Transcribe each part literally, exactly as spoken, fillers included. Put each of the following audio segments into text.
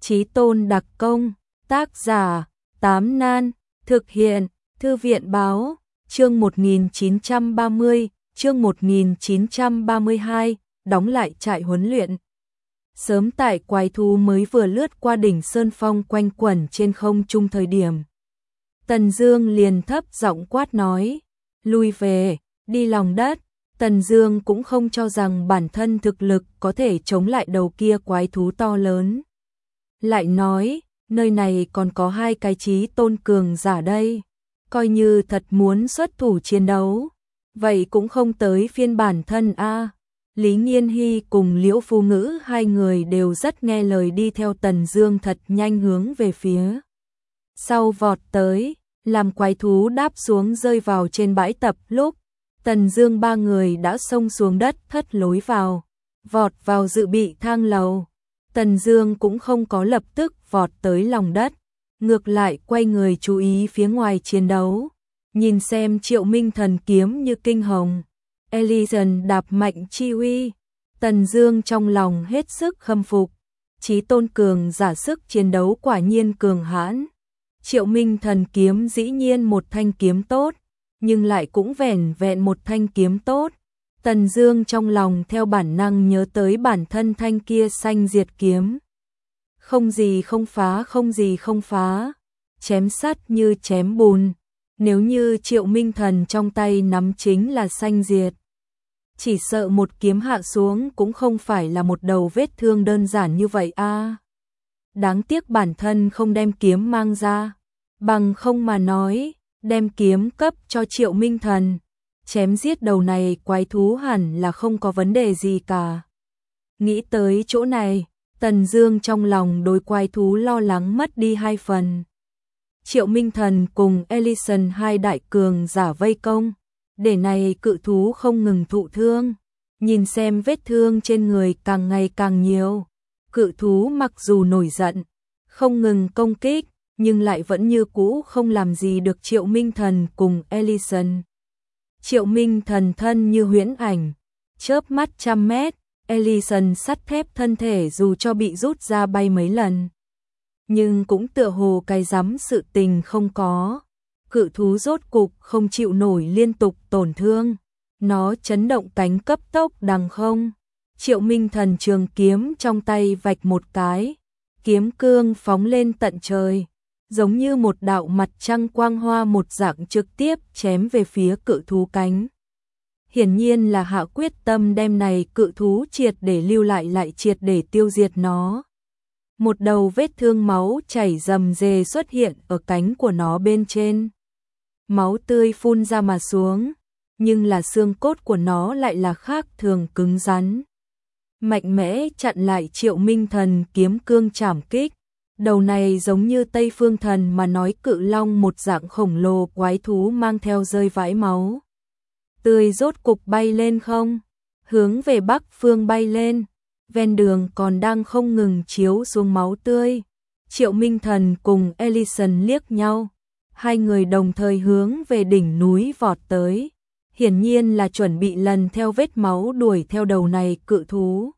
Chí Tôn đặc công, tác giả, Tám Nan, thực hiện, Thư viện báo, chương một nghìn chín trăm ba mươi, chương một nghìn chín trăm ba mươi hai, đóng lại trại huấn luyện. Sớm tại quái thú mới vừa lướt qua đỉnh Sơn Phong quanh quẩn trên không trung thời điểm. Tần Dương liền thấp giọng quát nói, lui về, đi lòng đất. Tần Dương cũng không cho rằng bản thân thực lực có thể chống lại đầu kia quái thú to lớn. Lại nói, nơi này còn có hai cái chí tôn cường giả đây. Coi như thật muốn xuất thủ chiến đấu, vậy cũng không tới phiên bản thân a. Lý Nghiên Hy cùng Liễu Phu Ngữ hai người đều rất nghe lời đi theo Tần Dương thật nhanh hướng về phía sau vọt tới, làm quái thú đáp xuống rơi vào trên bãi tập lúc Tần Dương ba người đã xông xuống đất thất lối vào, vọt vào dự bị thang lầu. Tần Dương cũng không có lập tức vọt tới lòng đất, ngược lại quay người chú ý phía ngoài chiến đấu, nhìn xem Triệu Minh Thần kiếm như kinh hồng, Elysian đạp mạnh chi uy. Tần Dương trong lòng hết sức khâm phục, chí tôn cường giả sức chiến đấu quả nhiên cường hãn. Triệu Minh Thần kiếm dĩ nhiên một thanh kiếm tốt, nhưng lại cũng vẻn vẹn một thanh kiếm tốt. Tần Dương trong lòng theo bản năng nhớ tới bản thân thanh kia xanh diệt kiếm. Không gì không phá, không gì không phá, chém sắt như chém bùn. Nếu như Triệu Minh Thần trong tay nắm chính là xanh diệt, chỉ sợ một kiếm hạ xuống cũng không phải là một đầu vết thương đơn giản như vậy a. À, đáng tiếc bản thân không đem kiếm mang ra, bằng không mà nói, đem kiếm cấp cho Triệu Minh Thần, chém giết đầu này quái thú hẳn là không có vấn đề gì cả. Nghĩ tới chỗ này, Tần Dương trong lòng đối quái thú lo lắng mất đi hai phần. Triệu Minh Thần cùng Elysian hai đại cường giả vây công, để này cự thú không ngừng thụ thương, nhìn xem vết thương trên người càng ngày càng nhiều. Cự thú mặc dù nổi giận, không ngừng công kích, nhưng lại vẫn như cũ không làm gì được Triệu Minh Thần cùng Elysian. Triệu Minh Thần thân như huyễn ảnh, chớp mắt trăm mét, Elysian sắt thép thân thể dù cho bị rút ra bay mấy lần, nhưng cũng tựa hồ cái rắm sự tình không có. Cự thú rốt cục không chịu nổi liên tục tổn thương, nó chấn động cánh cấp tốc đằng không. Triệu Minh Thần trường kiếm trong tay vạch một cái, kiếm cương phóng lên tận trời, giống như một đạo mặt trăng quang hoa một dạng trực tiếp chém về phía cự thú cánh. Hiển nhiên là hạ quyết tâm đem này cự thú triệt để lưu lại lại triệt để tiêu diệt nó. Một đầu vết thương máu chảy rầm rề xuất hiện ở cánh của nó bên trên. Máu tươi phun ra mà xuống, nhưng là xương cốt của nó lại là khác thường cứng rắn. Mạnh mẽ chặn lại Triệu Minh Thần kiếm cương trảm kích. Đầu này giống như Tây Phương Thần mà nói cự long một dạng khổng lồ quái thú mang theo rơi vãi máu tươi rốt cục bay lên không, hướng về bắc phương bay lên, ven đường còn đang không ngừng chiếu xuống máu tươi. Triệu Minh Thần cùng Elysian liếc nhau, hai người đồng thời hướng về đỉnh núi vọt tới, hiển nhiên là chuẩn bị lần theo vết máu đuổi theo đầu này cự thú,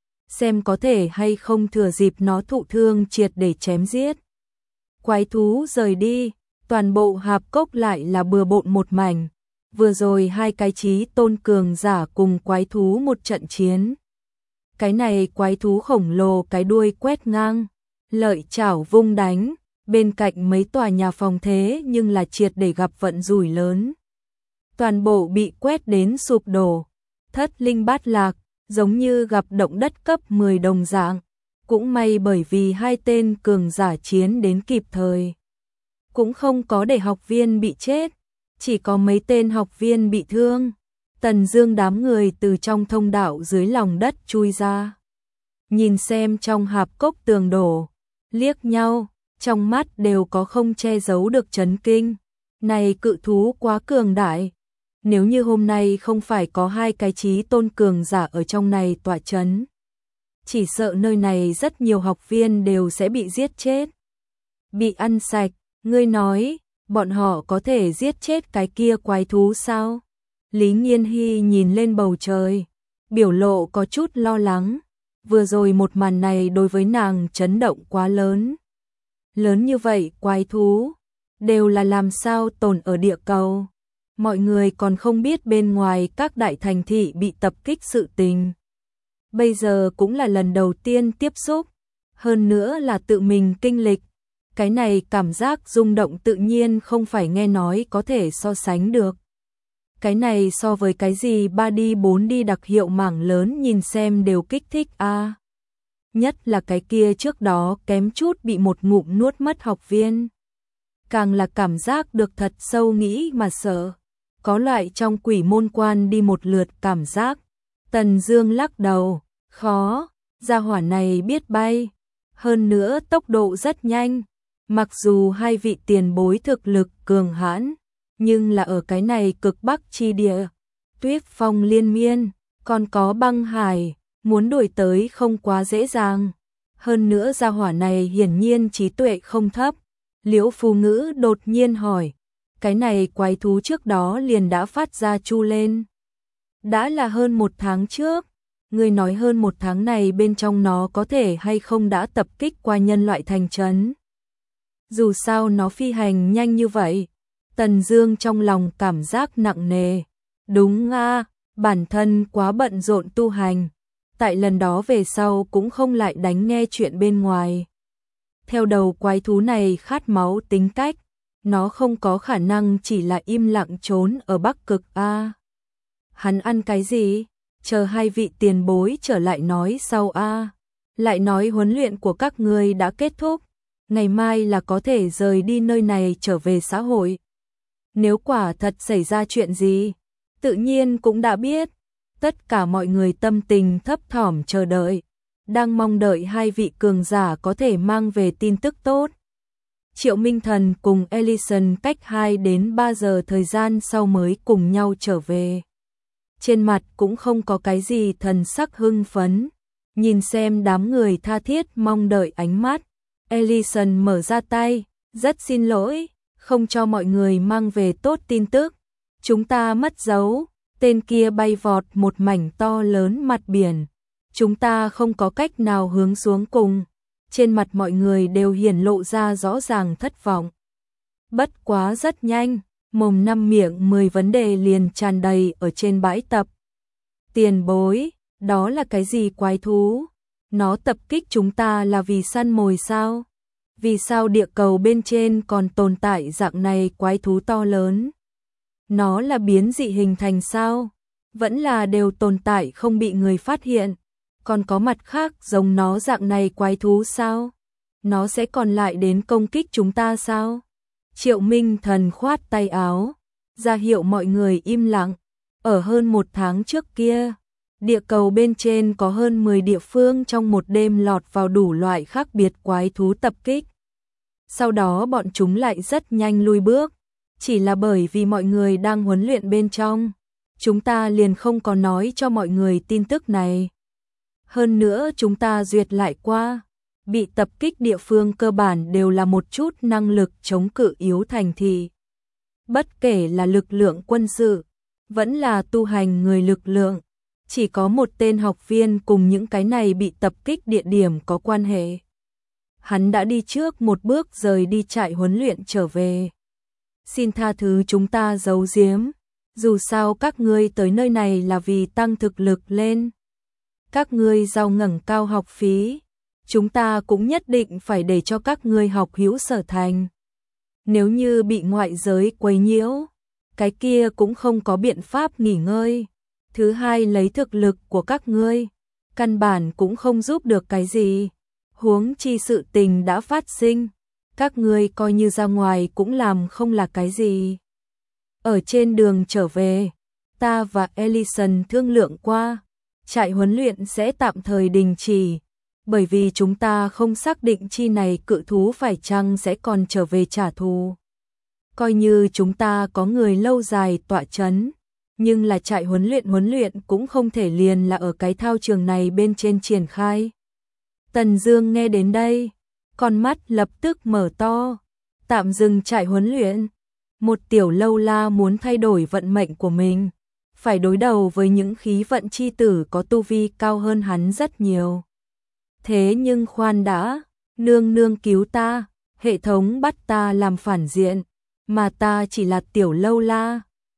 xem có thể hay không thừa dịp nó thụ thương triệt để chém giết. Quái thú rời đi, toàn bộ hạp cốc lại là bừa bộn một mảnh. Vừa rồi hai cái chí tôn cường giả cùng quái thú một trận chiến. Cái này quái thú khổng lồ cái đuôi quét ngang, lợi chảo vung đánh, bên cạnh mấy tòa nhà phòng thế nhưng là triệt để gặp vận rủi lớn. Toàn bộ bị quét đến sụp đổ, thất linh bát lạc, giống như gặp động đất cấp mười đồng dạng. Cũng may bởi vì hai tên cường giả chiến đến kịp thời, cũng không có để học viên bị chết, chỉ có mấy tên học viên bị thương. Tần Dương đám người từ trong thông đạo dưới lòng đất chui ra, nhìn xem trong hạp cốc tường đổ, liếc nhau, trong mắt đều có không che giấu được chấn kinh. Này cự thú quá cường đại, nếu như hôm nay không phải có hai cái chí tôn cường giả ở trong này tọa chấn, chỉ sợ nơi này rất nhiều học viên đều sẽ bị giết chết, bị ăn sạch. Ngươi nói, bọn họ có thể giết chết cái kia quái thú sao? Lý Nghiên Hy nhìn lên bầu trời, biểu lộ có chút lo lắng. Vừa rồi một màn này đối với nàng chấn động quá lớn. Lớn như vậy quái thú, đều là làm sao tồn ở địa cầu. Mọi người còn không biết bên ngoài các đại thành thị bị tập kích sự tình. Bây giờ cũng là lần đầu tiên tiếp xúc, hơn nữa là tự mình kinh lịch. Cái này cảm giác rung động tự nhiên không phải nghe nói có thể so sánh được. Cái này so với cái gì ba đi bốn đi đặc hiệu mảng lớn nhìn xem đều kích thích a. À. Nhất là cái kia trước đó kém chút bị một ngụm nuốt mất học viên. Càng là cảm giác được thật sâu nghĩ mà sợ. Có loại trong quỷ môn quan đi một lượt cảm giác. Tần Dương lắc đầu, khó, gia hỏa này biết bay. Hơn nữa tốc độ rất nhanh. Mặc dù hai vị tiền bối thực lực cường hãn, nhưng là ở cái này cực bắc chi địa, tuyết phong liên miên, còn có băng hải, muốn đuổi tới không quá dễ dàng. Hơn nữa gia hỏa này hiển nhiên trí tuệ không thấp. Liễu Phù Ngữ đột nhiên hỏi, cái này quái thú trước đó liền đã phát ra chu lên. Đã là hơn một tháng trước, người nói hơn một tháng này bên trong nó có thể hay không đã tập kích qua nhân loại thành trấn. Dù sao nó phi hành nhanh như vậy, Tần Dương trong lòng cảm giác nặng nề. Đúng a, bản thân quá bận rộn tu hành, tại lần đó về sau cũng không lại đánh nghe chuyện bên ngoài. Theo đầu quái thú này khát máu tính cách, nó không có khả năng chỉ là im lặng trốn ở Bắc Cực a. Hắn ăn cái gì? Chờ hai vị tiền bối trở lại nói sau a. Lại nói huấn luyện của các ngươi đã kết thúc, ngày mai là có thể rời đi nơi này trở về xã hội. Nếu quả thật xảy ra chuyện gì, tự nhiên cũng đã biết. Tất cả mọi người tâm tình thấp thỏm chờ đợi, đang mong đợi hai vị cường giả có thể mang về tin tức tốt. Triệu Minh Thần cùng Ellison cách hai đến ba giờ thời gian sau mới cùng nhau trở về. Trên mặt cũng không có cái gì thần sắc hưng phấn, nhìn xem đám người tha thiết mong đợi ánh mắt. Ellison mở ra tay, rất xin lỗi, không cho mọi người mang về tốt tin tức. Chúng ta mất dấu, tên kia bay vọt một mảnh to lớn mặt biển. Chúng ta không có cách nào hướng xuống cùng. Trên mặt mọi người đều hiển lộ ra rõ ràng thất vọng. Bất quá rất nhanh, mồm năm miệng mười vấn đề liền tràn đầy ở trên bãi tập. Tiền bối, đó là cái gì quái thú? Nó tập kích chúng ta là vì săn mồi sao? Vì sao địa cầu bên trên còn tồn tại dạng này quái thú to lớn? Nó là biến dị hình thành sao? Vẫn là đều tồn tại không bị người phát hiện? Còn có mặt khác giống nó dạng này quái thú sao? Nó sẽ còn lại đến công kích chúng ta sao? Triệu Minh Thần khoát tay áo, ra hiệu mọi người im lặng. Ở hơn một tháng trước kia, địa cầu bên trên có hơn mười địa phương trong một đêm lọt vào đủ loại khác biệt quái thú tập kích. Sau đó bọn chúng lại rất nhanh lui bước, chỉ là bởi vì mọi người đang huấn luyện bên trong, chúng ta liền không có nói cho mọi người tin tức này. Hơn nữa chúng ta duyệt lại qua, bị tập kích địa phương cơ bản đều là một chút năng lực chống cự yếu thành thị. Bất kể là lực lượng quân sự, vẫn là tu hành người lực lượng, chỉ có một tên học viên cùng những cái này bị tập kích địa điểm có quan hệ. Hắn đã đi trước một bước rời đi trại huấn luyện trở về. Xin tha thứ chúng ta giấu giếm, dù sao các ngươi tới nơi này là vì tăng thực lực lên. Các ngươi giàu ngẩng cao học phí, chúng ta cũng nhất định phải để cho các ngươi học hữu sở thành. Nếu như bị ngoại giới quấy nhiễu, cái kia cũng không có biện pháp nghỉ ngơi. Thứ hai, lấy thực lực của các ngươi, căn bản cũng không giúp được cái gì. Huống chi sự tình đã phát sinh, các ngươi coi như ra ngoài cũng làm không là cái gì. Ở trên đường trở về, ta và Ellison thương lượng qua, trại huấn luyện sẽ tạm thời đình chỉ, bởi vì chúng ta không xác định chi này cự thú phải chăng sẽ còn trở về trả thù. Coi như chúng ta có người lâu dài tọa chấn, nhưng là trại huấn luyện huấn luyện cũng không thể liền là ở cái thao trường này bên trên triển khai. Tần Dương nghe đến đây, con mắt lập tức mở to. Tạm dừng trại huấn luyện. Một tiểu lâu la muốn thay đổi vận mệnh của mình, phải đối đầu với những khí vận chi tử có tu vi cao hơn hắn rất nhiều. Thế nhưng khoan đã, nương nương cứu ta, hệ thống bắt ta làm phản diện, mà ta chỉ là tiểu lâu la.